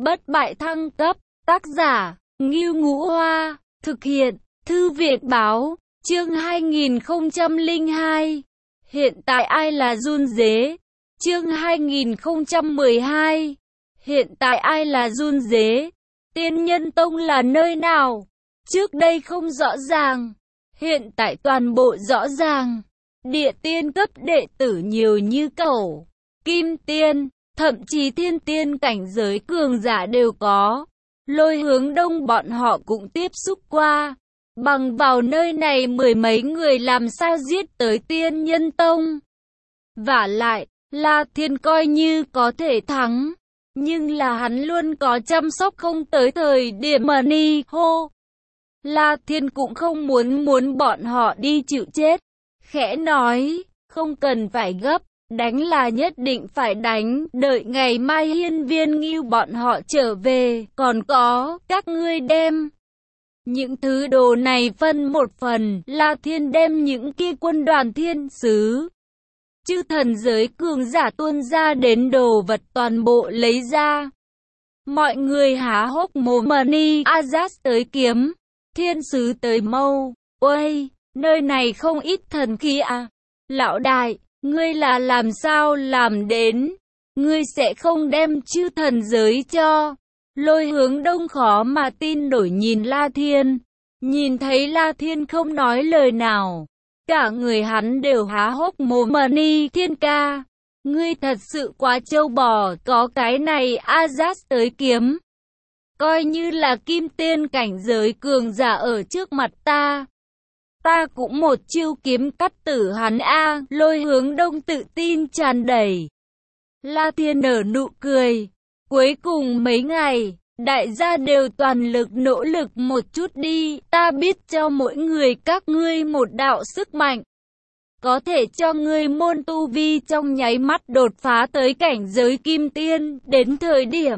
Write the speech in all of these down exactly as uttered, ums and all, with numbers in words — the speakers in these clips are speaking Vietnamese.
Bất bại thăng cấp, tác giả, Ngưu Ngũ Hoa, thực hiện, Thư viện Báo, chương hai nghìn không trăm lẻ hai. Hiện tại ai là run dế? Chương hai nghìn không trăm mười hai. Hiện tại ai là run dế? Tiên Nhân Tông là nơi nào? Trước đây không rõ ràng, hiện tại toàn bộ rõ ràng. Địa tiên cấp đệ tử nhiều như cẩu, kim tiên, thậm chí thiên tiên cảnh giới cường giả đều có. Lôi Hướng Đông bọn họ cũng tiếp xúc qua. Bằng vào nơi này mười mấy người làm sao giết tới Tiên Nhân Tông. Vả lại, La Thiên coi như có thể thắng, nhưng là hắn luôn có chăm sóc không tới thời điểm mà ni hô. La Thiên cũng không muốn muốn bọn họ đi chịu chết. Khẽ nói, không cần phải gấp, đánh là nhất định phải đánh, đợi ngày mai Hiên Viên Ngưu bọn họ trở về, còn có, các ngươi đem những thứ đồ này phân một phần. La Thiên đem những kia quân đoàn thiên sứ, chư thần giới cường giả tuôn ra đến đồ vật toàn bộ lấy ra. Mọi người há hốc mồm. Mani Azaz tới kiếm, thiên sứ tới mâu. Ôi, nơi này không ít thần khí à? Lão đại, ngươi là làm sao làm đến? Ngươi sẽ không đem chư thần giới cho? Lôi Hướng Đông khó mà tin nổi nhìn La Thiên. Nhìn thấy La Thiên không nói lời nào, cả người hắn đều há hốc mồm. Mani Thiên ca, ngươi thật sự quá trâu bò, có cái này Azaz tới kiếm, coi như là kim tiên cảnh giới cường giả ở trước mặt ta, ta cũng một chiêu kiếm cắt tử hắn a. Lôi Hướng Đông tự tin tràn đầy. La Thiên nở nụ cười. Cuối cùng mấy ngày, đại gia đều toàn lực nỗ lực một chút đi. Ta biết cho mỗi người các ngươi một đạo sức mạnh, có thể cho ngươi môn tu vi trong nháy mắt đột phá tới cảnh giới kim tiên. Đến thời điểm,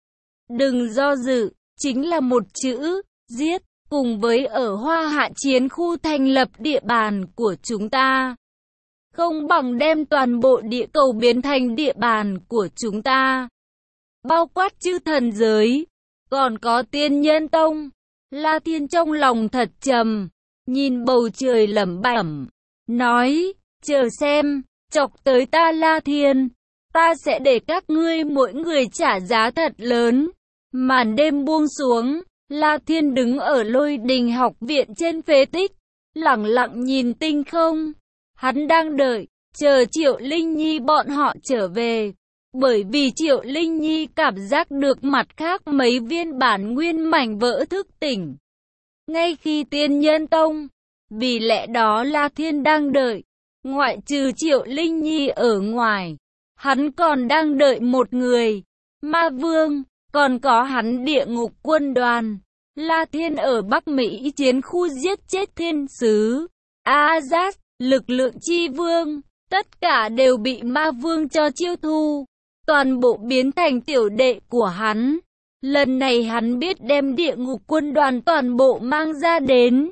đừng do dự, chính là một chữ, giết. Cùng với ở Hoa Hạ chiến khu thành lập địa bàn của chúng ta, không bằng đem toàn bộ địa cầu biến thành địa bàn của chúng ta, bao quát chư thần giới, còn có Tiên Nhân Tông. La Thiên trong lòng thật trầm, nhìn bầu trời lẩm bẩm, nói, chờ xem, chọc tới ta La Thiên, ta sẽ để các ngươi mỗi người trả giá thật lớn. Màn đêm buông xuống, La Thiên đứng ở Lôi Đình học viện trên phế tích, lẳng lặng nhìn tinh không. Hắn đang đợi, chờ Triệu Linh Nhi bọn họ trở về. Bởi vì Triệu Linh Nhi cảm giác được mặt khác mấy viên bản nguyên mảnh vỡ thức tỉnh ngay khi Tiên Nhân Tông. Vì lẽ đó La Thiên đang đợi, ngoại trừ Triệu Linh Nhi ở ngoài, hắn còn đang đợi một người, Ma Vương. Còn có hắn địa ngục quân đoàn. La Thiên ở Bắc Mỹ chiến khu giết chết thiên sứ Azaz, lực lượng chi vương, tất cả đều bị Ma Vương cho chiêu thu, toàn bộ biến thành tiểu đệ của hắn. Lần này hắn biết đem địa ngục quân đoàn toàn bộ mang ra đến.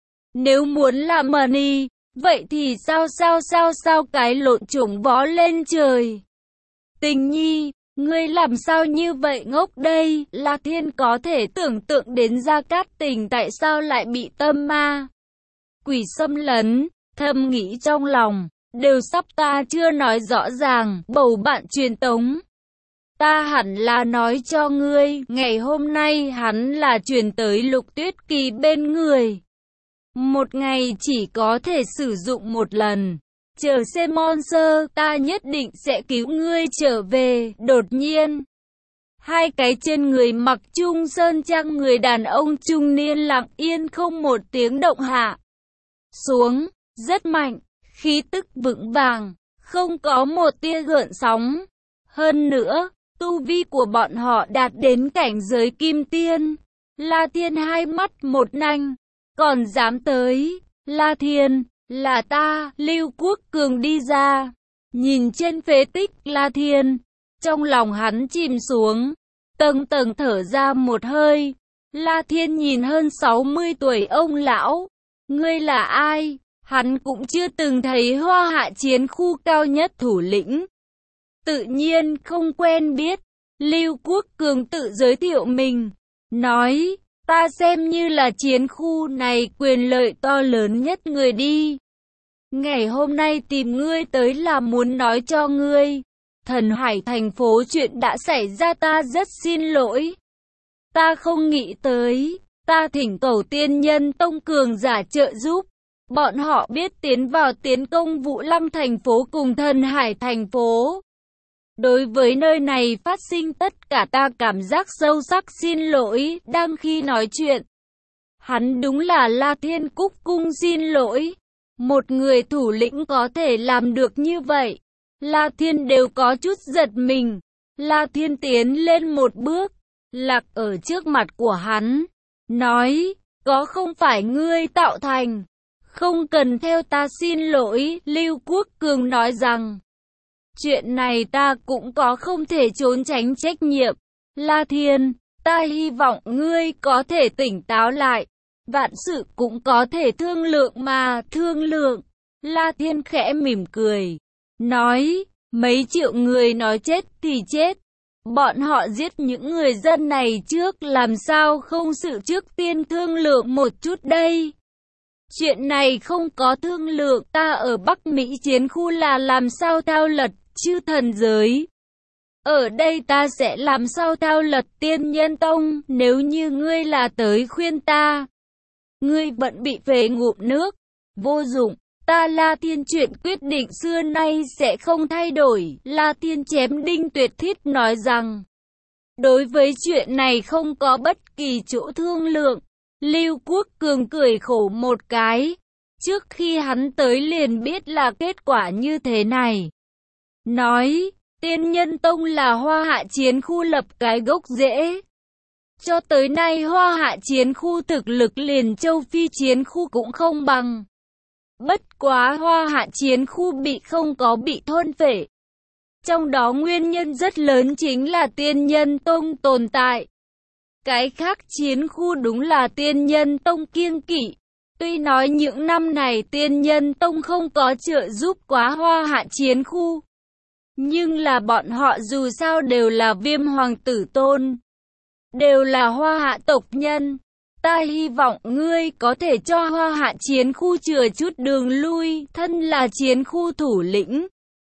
Nếu muốn làm money, vậy thì sao sao sao sao cái lộn chủng vó lên trời. Tình Nhi, ngươi làm sao như vậy ngốc đây? La Thiên có thể tưởng tượng đến Gia Cát Tình tại sao lại bị tâm ma quỷ xâm lấn, thầm nghĩ trong lòng, đều sắp ta chưa nói rõ ràng, bầu bạn truyền tống. Ta hẳn là nói cho ngươi, ngày hôm nay hắn là truyền tới Lục Tuyết Kỳ bên người. Một ngày chỉ có thể sử dụng một lần. Chờ xem Monster, ta nhất định sẽ cứu ngươi trở về. Đột nhiên, hai cái trên người mặc trung sơn trang người đàn ông trung niên lặng yên không một tiếng động hạ xuống, rất mạnh, khí tức vững vàng, không có một tia gợn sóng. Hơn nữa, tu vi của bọn họ đạt đến cảnh giới kim tiên. La Thiên hai mắt một nanh, còn dám tới. La Thiên, là ta. Lưu Quốc Cường đi ra, nhìn trên phế tích La Thiên, trong lòng hắn chìm xuống, tầng tầng thở ra một hơi. La Thiên nhìn hơn sáu mươi tuổi ông lão, ngươi là ai? Hắn cũng chưa từng thấy Hoa Hạ chiến khu cao nhất thủ lĩnh, tự nhiên không quen biết. Lưu Quốc Cường tự giới thiệu mình, nói, ta xem như là chiến khu này quyền lợi to lớn nhất người đi. Ngày hôm nay tìm ngươi tới là muốn nói cho ngươi, Thần Hải thành phố chuyện đã xảy ra, ta rất xin lỗi. Ta không nghĩ tới, ta thỉnh cầu Tiên Nhân Tông cường giả trợ giúp. Bọn họ biết tiến vào tiến công Vũ Lăng thành phố cùng Thần Hải thành phố. Đối với nơi này phát sinh tất cả ta cảm giác sâu sắc xin lỗi. Đang khi nói chuyện, hắn đúng là La Thiên cúc cung xin lỗi. Một người thủ lĩnh có thể làm được như vậy, La Thiên đều có chút giật mình. La Thiên tiến lên một bước, lạc ở trước mặt của hắn, nói, có không phải ngươi tạo thành, không cần theo ta xin lỗi. Lưu Quốc Cường nói rằng, chuyện này ta cũng có không thể trốn tránh trách nhiệm. La Thiên, ta hy vọng ngươi có thể tỉnh táo lại. Vạn sự cũng có thể thương lượng mà, thương lượng. La Thiên khẽ mỉm cười, nói, mấy triệu người nói chết thì chết. Bọn họ giết những người dân này trước, làm sao không sự trước tiên thương lượng một chút đây? Chuyện này không có thương lượng, ta ở Bắc Mỹ chiến khu là làm sao thao lật chư thần giới. Ở đây ta sẽ làm sao thao lật Tiên Nhân Tông, nếu như ngươi là tới khuyên ta. Ngươi bận bị về ngụm nước, vô dụng, ta La Thiên chuyện quyết định xưa nay sẽ không thay đổi. La Thiên chém đinh tuyệt thiết nói rằng, đối với chuyện này không có bất kỳ chỗ thương lượng. Lưu Quốc Cường cười khổ một cái, trước khi hắn tới liền biết là kết quả như thế này. Nói, Tiên Nhân Tông là Hoa Hạ chiến khu lập cái gốc rễ. Cho tới nay Hoa Hạ chiến khu thực lực liền châu Phi chiến khu cũng không bằng. Bất quá Hoa Hạ chiến khu bị không có bị thôn phệ. Trong đó nguyên nhân rất lớn chính là Tiên Nhân Tông tồn tại. Cái khác chiến khu đúng là Tiên Nhân Tông kiêng kỵ. Tuy nói những năm này Tiên Nhân Tông không có trợ giúp quá Hoa Hạ chiến khu, nhưng là bọn họ dù sao đều là Viêm Hoàng tử tôn, đều là Hoa Hạ tộc nhân. Ta hy vọng ngươi có thể cho Hoa Hạ chiến khu chừa chút đường lui. Thân là chiến khu thủ lĩnh,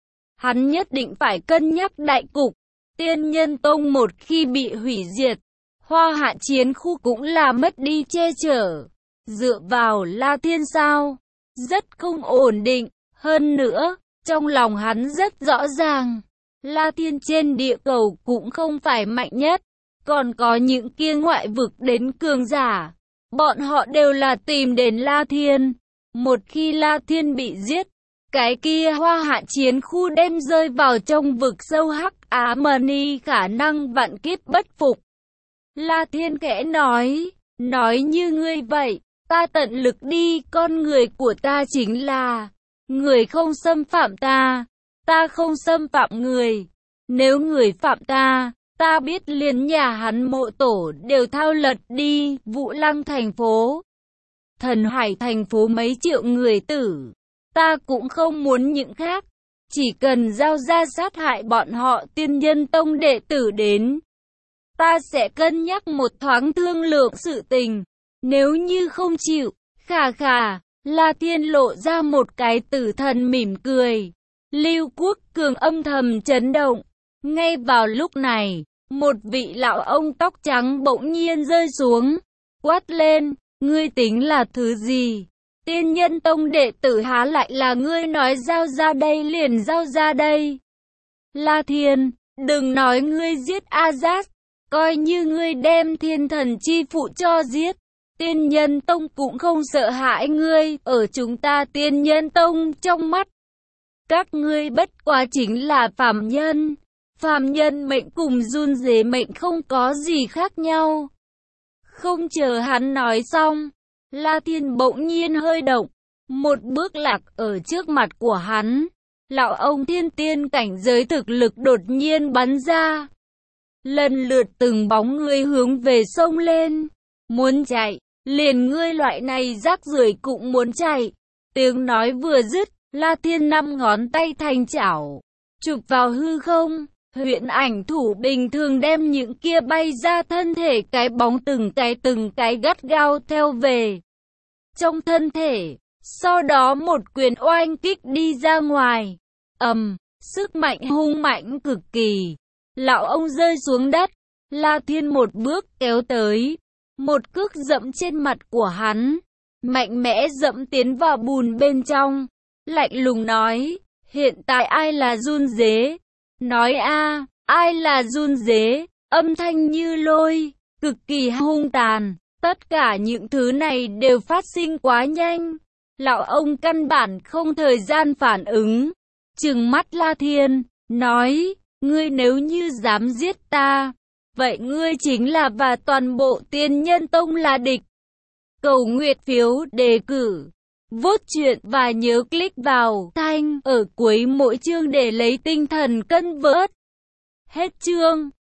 hắn nhất định phải cân nhắc đại cục. Tiên Nhân Tông một khi bị hủy diệt, Hoa Hạ chiến khu cũng là mất đi che chở. Dựa vào La Thiên sao? Rất không ổn định. Hơn nữa, trong lòng hắn rất rõ ràng, La Thiên trên địa cầu cũng không phải mạnh nhất. Còn có những kia ngoại vực đến cường giả, bọn họ đều là tìm đến La Thiên. Một khi La Thiên bị giết, cái kia Hoa Hạ chiến khu đem rơi vào trong vực sâu hắc ám mani, khả năng vạn kiếp bất phục. La Thiên khẽ nói, nói như ngươi vậy, ta tận lực đi, con người của ta chính là, người không xâm phạm ta, ta không xâm phạm người. Nếu người phạm ta, ta biết liền nhà hắn mộ tổ đều thao lật đi. Vũ Lăng thành phố, Thần Hải thành phố mấy triệu người tử, ta cũng không muốn những khác. Chỉ cần giao ra sát hại bọn họ Tiên Nhân Tông đệ tử đến, ta sẽ cân nhắc một thoáng thương lượng sự tình. Nếu như không chịu, khà khà, La Thiên lộ ra một cái tử thần mỉm cười. Lưu Quốc Cường âm thầm chấn động. Ngay vào lúc này, một vị lão ông tóc trắng bỗng nhiên rơi xuống, quát lên, ngươi tính là thứ gì? Tiên Nhân Tông đệ tử há lại là ngươi nói giao ra đây liền giao ra đây? La Thiên, đừng nói ngươi giết Azaz, coi như ngươi đem thiên thần chi phụ cho giết, Tiên Nhân Tông cũng không sợ hãi ngươi. Ở chúng ta Tiên Nhân Tông trong mắt, các ngươi bất quá chính là phàm nhân. Phàm nhân mệnh cùng run rế mệnh không có gì khác nhau. Không chờ hắn nói xong, La Thiên bỗng nhiên hơi động, một bước lạc ở trước mặt của hắn. Lão ông thiên tiên cảnh giới thực lực đột nhiên bắn ra. Lần lượt từng bóng người hướng về sông lên. Muốn chạy, liền ngươi loại này rác rưởi cũng muốn chạy. Tiếng nói vừa dứt, La Thiên năm ngón tay thành chảo, chụp vào hư không. Huyễn ảnh thủ bình thường đem những kia bay ra thân thể cái bóng từng cái từng cái gắt gao theo về trong thân thể. Sau đó một quyền oanh kích đi ra ngoài. Ầm, sức mạnh hung mãnh cực kỳ. Lão ông rơi xuống đất. La Thiên một bước kéo tới, một cước dẫm trên mặt của hắn, mạnh mẽ dẫm tiến vào bùn bên trong, lạnh lùng nói, hiện tại ai là run dế? Nói a, ai là run dế? Âm thanh như lôi, cực kỳ hung tàn. Tất cả những thứ này đều phát sinh quá nhanh. Lão ông căn bản không thời gian phản ứng. Trừng mắt La Thiên, nói, ngươi nếu như dám giết ta, vậy ngươi chính là và toàn bộ Tiên Nhân Tông là địch. Cầu nguyện phiếu đề cử, vote chuyện và nhớ click vào thanh ở cuối mỗi chương để lấy tinh thần cân vớt. Hết chương.